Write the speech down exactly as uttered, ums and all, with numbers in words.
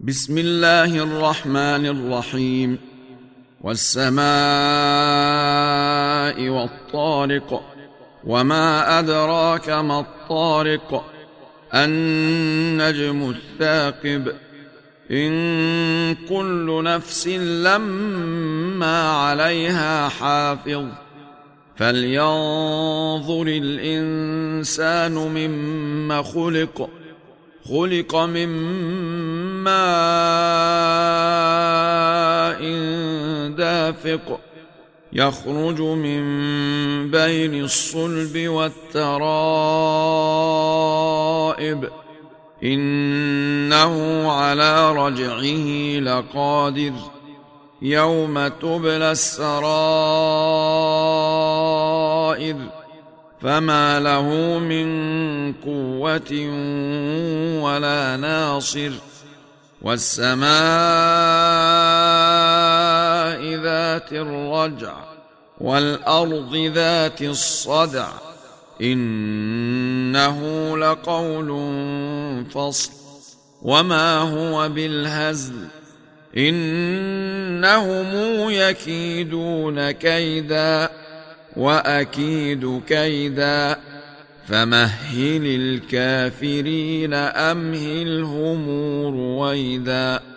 بسم الله الرحمن الرحيم. والسماء والطارق، وما أدراك ما الطارق، النجم الثاقب، إن كل نفس لما عليها حافظ، فلينظر الإنسان مما خلق خلق من ماء دافق، يخرج من بين الصلب والترائب، إنه على رجعه لقادر، يوم تبلى السرائر، فما له من قوة ولا ناصر. والسماء ذات الرجع، والأرض ذات الصدع، إنه لقول فصل، وما هو بالهزل، إنهم يكيدون كيدا وأكيد كيدا، فمهل الكافرين أمهلهم رويدا.